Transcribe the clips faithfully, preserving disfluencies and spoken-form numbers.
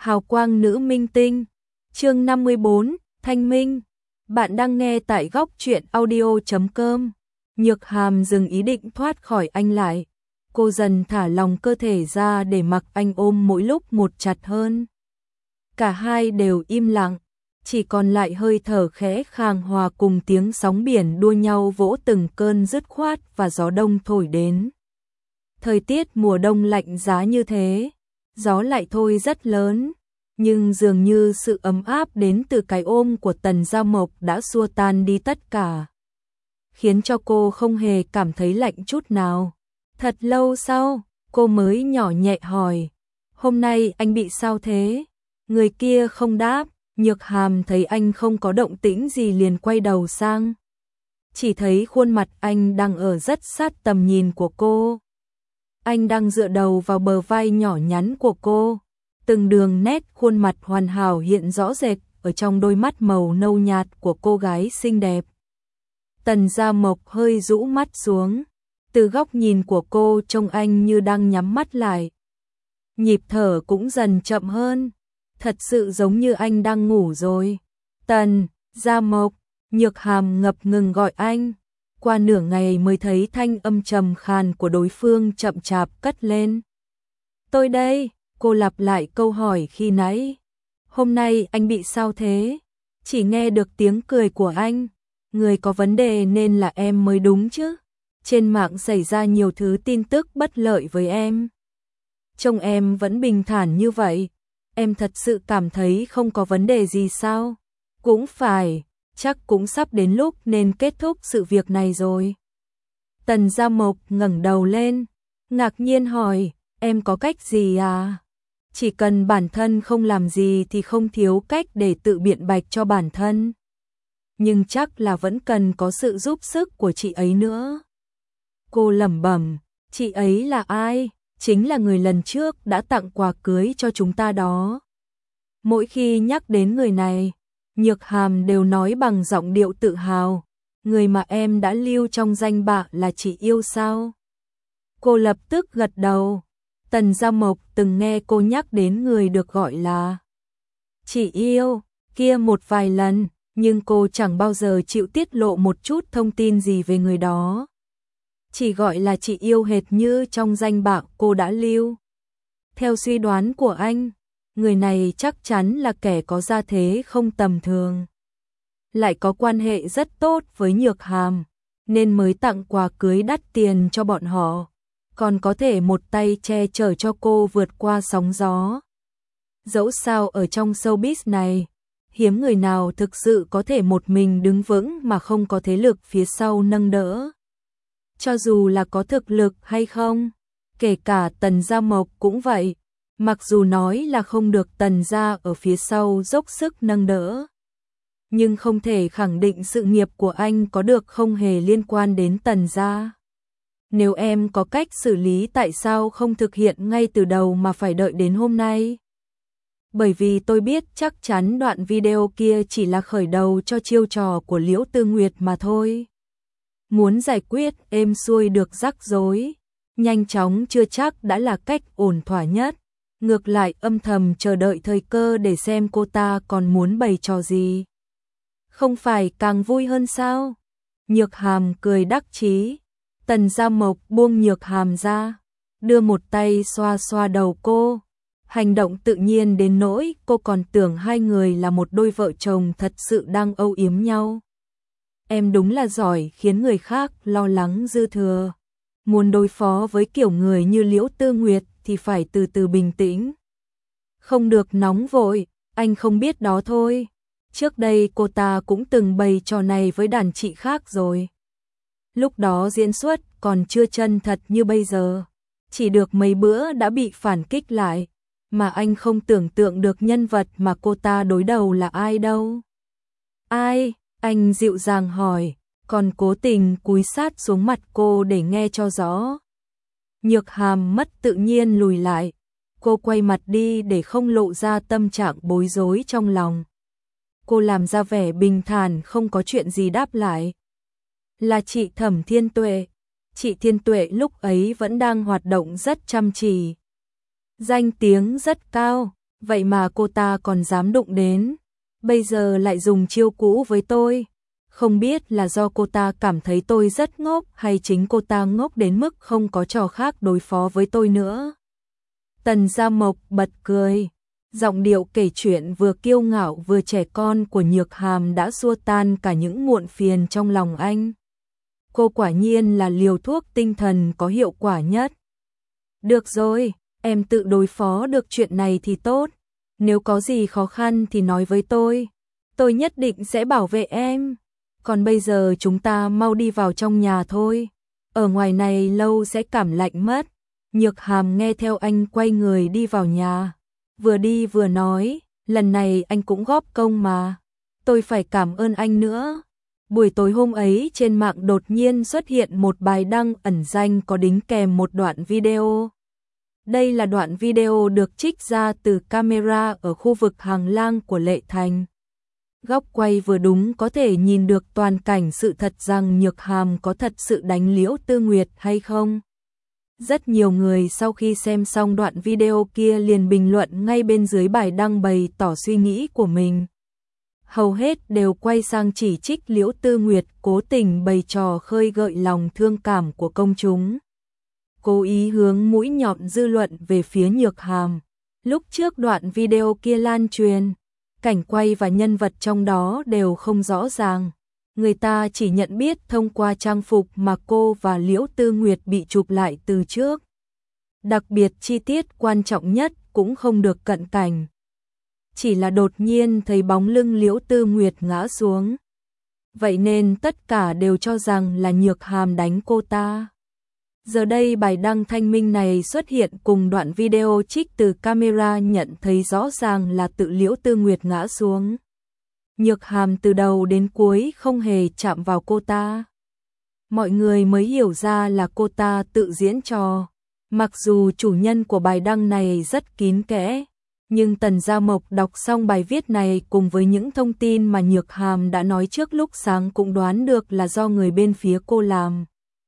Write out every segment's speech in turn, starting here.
Hào quang nữ minh tinh. Chương năm mươi bốn, Thanh Minh. Bạn đang nghe tại góc truyện audio chấm com. Nhược Hàm dừng ý định thoát khỏi anh lại. Cô dần thả lòng cơ thể ra để mặc anh ôm mỗi lúc một chặt hơn. Cả hai đều im lặng, chỉ còn lại hơi thở khẽ khàng hòa cùng tiếng sóng biển đua nhau vỗ từng cơn dứt khoát và gió đông thổi đến. Thời tiết mùa đông lạnh giá như thế, gió lại thôi rất lớn, nhưng dường như sự ấm áp đến từ cái ôm của Tần Gia Mộc đã xua tan đi tất cả, khiến cho cô không hề cảm thấy lạnh chút nào. Thật lâu sau, cô mới nhỏ nhẹ hỏi, hôm nay anh bị sao thế? Người kia không đáp, Nhược Hàm thấy anh không có động tĩnh gì liền quay đầu sang. Chỉ thấy khuôn mặt anh đang ở rất sát tầm nhìn của cô. Anh đang dựa đầu vào bờ vai nhỏ nhắn của cô. Từng đường nét khuôn mặt hoàn hảo hiện rõ rệt ở trong đôi mắt màu nâu nhạt của cô gái xinh đẹp. Tần Gia Mộc hơi rũ mắt xuống. Từ góc nhìn của cô trông anh như đang nhắm mắt lại. Nhịp thở cũng dần chậm hơn. Thật sự giống như anh đang ngủ rồi. Tần Gia Mộc, Nhược Hàm ngập ngừng gọi anh. Qua nửa ngày mới thấy thanh âm trầm khàn của đối phương chậm chạp cất lên. Tôi đây, cô lặp lại câu hỏi khi nãy. Hôm nay anh bị sao thế? Chỉ nghe được tiếng cười của anh. Người có vấn đề nên là em mới đúng chứ. Trên mạng xảy ra nhiều thứ tin tức bất lợi với em. Trông em vẫn bình thản như vậy. Em thật sự cảm thấy không có vấn đề gì sao? Cũng phải, chắc cũng sắp đến lúc nên kết thúc sự việc này rồi. Tần Gia Mộc ngẩng đầu lên, ngạc nhiên hỏi, em có cách gì à? Chỉ cần bản thân không làm gì thì không thiếu cách để tự biện bạch cho bản thân. Nhưng chắc là vẫn cần có sự giúp sức của chị ấy nữa. Cô lẩm bẩm, chị ấy là ai? Chính là người lần trước đã tặng quà cưới cho chúng ta đó. Mỗi khi nhắc đến người này, Nhược Hàm đều nói bằng giọng điệu tự hào, người mà em đã lưu trong danh bạ là chị yêu sao? Cô lập tức gật đầu. Tần Gia Mộc từng nghe cô nhắc đến người được gọi là chị yêu kia một vài lần, nhưng cô chẳng bao giờ chịu tiết lộ một chút thông tin gì về người đó. Chỉ gọi là chị yêu hệt như trong danh bạ cô đã lưu. Theo suy đoán của anh, người này chắc chắn là kẻ có gia thế không tầm thường. Lại có quan hệ rất tốt với Nhược Hàm, nên mới tặng quà cưới đắt tiền cho bọn họ. Còn có thể một tay che chở cho cô vượt qua sóng gió. Dẫu sao ở trong showbiz này, hiếm người nào thực sự có thể một mình đứng vững mà không có thế lực phía sau nâng đỡ. Cho dù là có thực lực hay không, kể cả Tần Gia Mộc cũng vậy, mặc dù nói là không được Tần Gia ở phía sau dốc sức nâng đỡ, nhưng không thể khẳng định sự nghiệp của anh có được không hề liên quan đến Tần Gia. Nếu em có cách xử lý tại sao không thực hiện ngay từ đầu mà phải đợi đến hôm nay? Bởi vì tôi biết chắc chắn đoạn video kia chỉ là khởi đầu cho chiêu trò của Liễu Tư Nguyệt mà thôi. Muốn giải quyết êm xuôi được rắc rối, nhanh chóng chưa chắc đã là cách ổn thỏa nhất. Ngược lại âm thầm chờ đợi thời cơ để xem cô ta còn muốn bày trò gì. Không phải càng vui hơn sao? Nhược Hàm cười đắc chí. Tần Gia Mộc buông Nhược Hàm ra, đưa một tay xoa xoa đầu cô. Hành động tự nhiên đến nỗi cô còn tưởng hai người là một đôi vợ chồng thật sự đang âu yếm nhau. Em đúng là giỏi khiến người khác lo lắng dư thừa. Muốn đối phó với kiểu người như Liễu Tư Nguyệt thì phải từ từ bình tĩnh. Không được nóng vội, anh không biết đó thôi. Trước đây cô ta cũng từng bày trò này với đàn chị khác rồi. Lúc đó diễn xuất còn chưa chân thật như bây giờ. Chỉ được mấy bữa đã bị phản kích lại. Mà anh không tưởng tượng được nhân vật mà cô ta đối đầu là ai đâu. Ai? Anh dịu dàng hỏi, còn cố tình cúi sát xuống mặt cô để nghe cho rõ. Nhược Hàm mất tự nhiên lùi lại. Cô quay mặt đi để không lộ ra tâm trạng bối rối trong lòng. Cô làm ra vẻ bình thản không có chuyện gì đáp lại. Là chị Thẩm Thiên Tuệ. Chị Thiên Tuệ lúc ấy vẫn đang hoạt động rất chăm chỉ. Danh tiếng rất cao, Vậy mà cô ta còn dám đụng đến, bây giờ lại dùng chiêu cũ với tôi. Không biết là do cô ta cảm thấy tôi rất ngốc hay chính cô ta ngốc đến mức không có trò khác đối phó với tôi nữa. Tần Gia Mộc bật cười, giọng điệu kể chuyện vừa kiêu ngạo vừa trẻ con của Nhược Hàm đã xua tan cả những muộn phiền trong lòng anh. Cô quả nhiên là liều thuốc tinh thần có hiệu quả nhất. Được rồi, em tự đối phó được chuyện này thì tốt. Nếu có gì khó khăn thì nói với tôi. Tôi nhất định sẽ bảo vệ em. Còn bây giờ chúng ta mau đi vào trong nhà thôi. Ở ngoài này lâu sẽ cảm lạnh mất. Nhược Hàm nghe theo anh quay người đi vào nhà. Vừa đi vừa nói, lần này anh cũng góp công mà. Tôi phải cảm ơn anh nữa. Buổi tối hôm ấy trên mạng đột nhiên xuất hiện một bài đăng ẩn danh có đính kèm một đoạn video. Đây là đoạn video được trích ra từ camera ở khu vực Hàng Lang của Lệ Thành. Góc quay vừa đúng có thể nhìn được toàn cảnh sự thật rằng Nhược Hàm có thật sự đánh Liễu Tư Nguyệt hay không. Rất nhiều người sau khi xem xong đoạn video kia liền bình luận ngay bên dưới bài đăng bày tỏ suy nghĩ của mình. Hầu hết đều quay sang chỉ trích Liễu Tư Nguyệt cố tình bày trò khơi gợi lòng thương cảm của công chúng. Cố ý hướng mũi nhọn dư luận về phía Nhược Hàm. Lúc trước đoạn video kia lan truyền, cảnh quay và nhân vật trong đó đều không rõ ràng. Người ta chỉ nhận biết thông qua trang phục mà cô và Liễu Tư Nguyệt bị chụp lại từ trước. Đặc biệt chi tiết quan trọng nhất cũng không được cận cảnh. Chỉ là đột nhiên thấy bóng lưng Liễu Tư Nguyệt ngã xuống. Vậy nên tất cả đều cho rằng là Nhược Hàm đánh cô ta. Giờ đây bài đăng thanh minh này xuất hiện cùng đoạn video trích từ camera nhận thấy rõ ràng là tự Liễu Tư Nguyệt ngã xuống. Nhược Hàm từ đầu đến cuối không hề chạm vào cô ta. Mọi người mới hiểu ra là cô ta tự diễn trò. Mặc dù chủ nhân của bài đăng này rất kín kẽ, nhưng Tần Gia Mộc đọc xong bài viết này cùng với những thông tin mà Nhược Hàm đã nói trước lúc sáng cũng đoán được là do người bên phía cô làm.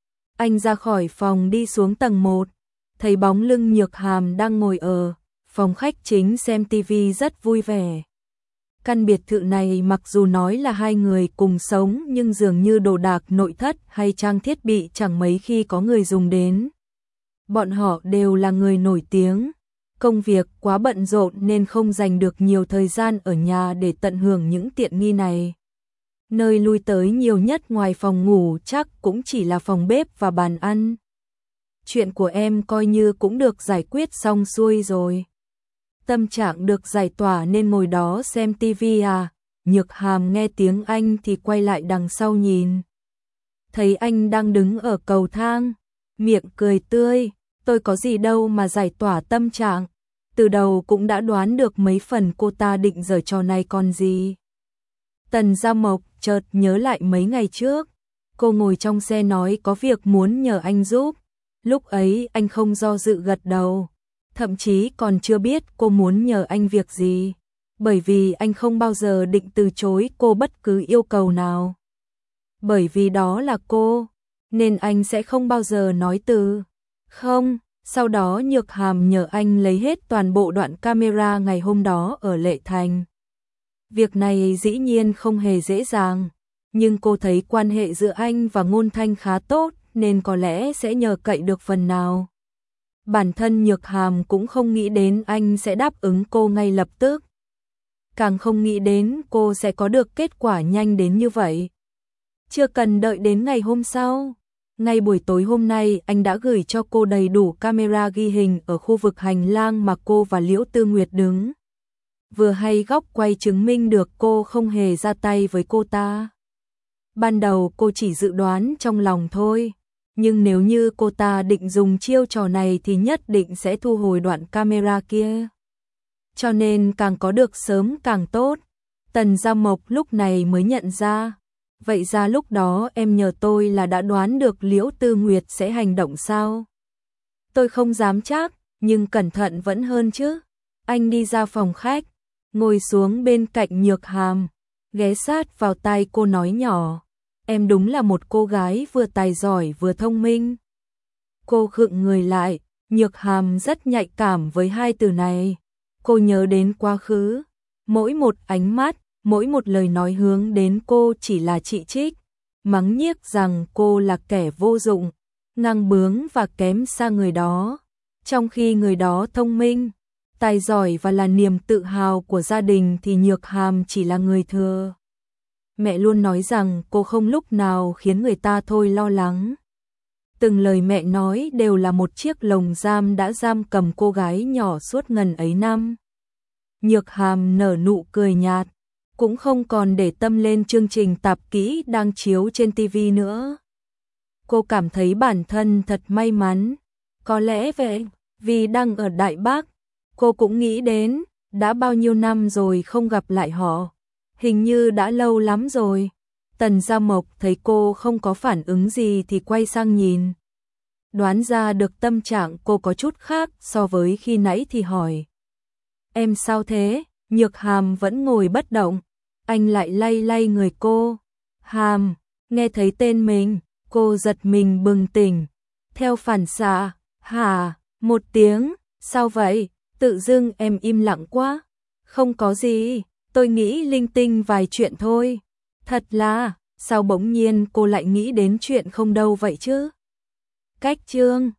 Anh ra khỏi phòng đi xuống tầng một, thấy bóng lưng Nhược Hàm đang ngồi ở phòng khách chính xem tivi rất vui vẻ. Căn biệt thự này mặc dù nói là hai người cùng sống nhưng dường như đồ đạc nội thất hay trang thiết bị chẳng mấy khi có người dùng đến. Bọn họ đều là người nổi tiếng, công việc quá bận rộn nên không dành được nhiều thời gian ở nhà để tận hưởng những tiện nghi này. Nơi lui tới nhiều nhất ngoài phòng ngủ chắc cũng chỉ là phòng bếp và bàn ăn. Chuyện của em coi như cũng được giải quyết xong xuôi rồi. Tâm trạng được giải tỏa nên ngồi đó xem tivi à. Nhược Hàm nghe tiếng anh thì quay lại đằng sau nhìn. Thấy anh đang đứng ở cầu thang, miệng cười tươi. Tôi có gì đâu mà giải tỏa tâm trạng. Từ đầu cũng đã đoán được mấy phần cô ta định giở trò này còn gì. Tần Gia Mộc chợt nhớ lại mấy ngày trước. Cô ngồi trong xe nói có việc muốn nhờ anh giúp. Lúc ấy anh không do dự gật đầu. Thậm chí còn chưa biết cô muốn nhờ anh việc gì. Bởi vì anh không bao giờ định từ chối cô bất cứ yêu cầu nào. Bởi vì đó là cô, nên anh sẽ không bao giờ nói từ. Không, sau đó Nhược Hàm nhờ anh lấy hết toàn bộ đoạn camera ngày hôm đó ở Lệ Thành. Việc này dĩ nhiên không hề dễ dàng, nhưng cô thấy quan hệ giữa anh và Ngôn Thanh khá tốt nên có lẽ sẽ nhờ cậy được phần nào. Bản thân Nhược Hàm cũng không nghĩ đến anh sẽ đáp ứng cô ngay lập tức. Càng không nghĩ đến cô sẽ có được kết quả nhanh đến như vậy. Chưa cần đợi đến ngày hôm sau. Ngay buổi tối hôm nay anh đã gửi cho cô đầy đủ camera ghi hình ở khu vực hành lang mà cô và Liễu Tư Nguyệt đứng. Vừa hay góc quay chứng minh được cô không hề ra tay với cô ta. Ban đầu cô chỉ dự đoán trong lòng thôi, nhưng nếu như cô ta định dùng chiêu trò này thì nhất định sẽ thu hồi đoạn camera kia. Cho nên càng có được sớm càng tốt. Tần Gia Mộc lúc này mới nhận ra. Vậy ra lúc đó em nhờ tôi là đã đoán được Liễu Tư Nguyệt sẽ hành động sao? Tôi không dám chắc, nhưng cẩn thận vẫn hơn chứ. Anh đi ra phòng khách, ngồi xuống bên cạnh Nhược Hàm, ghé sát vào tai cô nói nhỏ. Em đúng là một cô gái vừa tài giỏi vừa thông minh. Cô khựng người lại, Nhược Hàm rất nhạy cảm với hai từ này. Cô nhớ đến quá khứ, mỗi một ánh mắt, mỗi một lời nói hướng đến cô chỉ là chỉ trích, mắng nhiếc rằng cô là kẻ vô dụng, ngang bướng và kém xa người đó. Trong khi người đó thông minh, tài giỏi và là niềm tự hào của gia đình thì Nhược Hàm chỉ là người thừa. Mẹ luôn nói rằng cô không lúc nào khiến người ta thôi lo lắng. Từng lời mẹ nói đều là một chiếc lồng giam đã giam cầm cô gái nhỏ suốt ngần ấy năm. Nhược Hàm nở nụ cười nhạt, cũng không còn để tâm lên chương trình tạp kỹ đang chiếu trên ti vi nữa. Cô cảm thấy bản thân thật may mắn, có lẽ vậy, vì đang ở Đại Bác, cô cũng nghĩ đến, đã bao nhiêu năm rồi không gặp lại họ, hình như đã lâu lắm rồi. Tần Gia Mộc thấy cô không có phản ứng gì thì quay sang nhìn. Đoán ra được tâm trạng cô có chút khác so với khi nãy thì hỏi. Em sao thế? Nhược Hàm vẫn ngồi bất động. Anh lại lay lay người cô. Hàm, nghe thấy tên mình, cô giật mình bừng tỉnh. Theo phản xạ, hả, một tiếng, sao vậy? Tự dưng em im lặng quá. Không có gì, tôi nghĩ linh tinh vài chuyện thôi. Thật là, sao bỗng nhiên cô lại nghĩ đến chuyện không đâu vậy chứ? Cách chương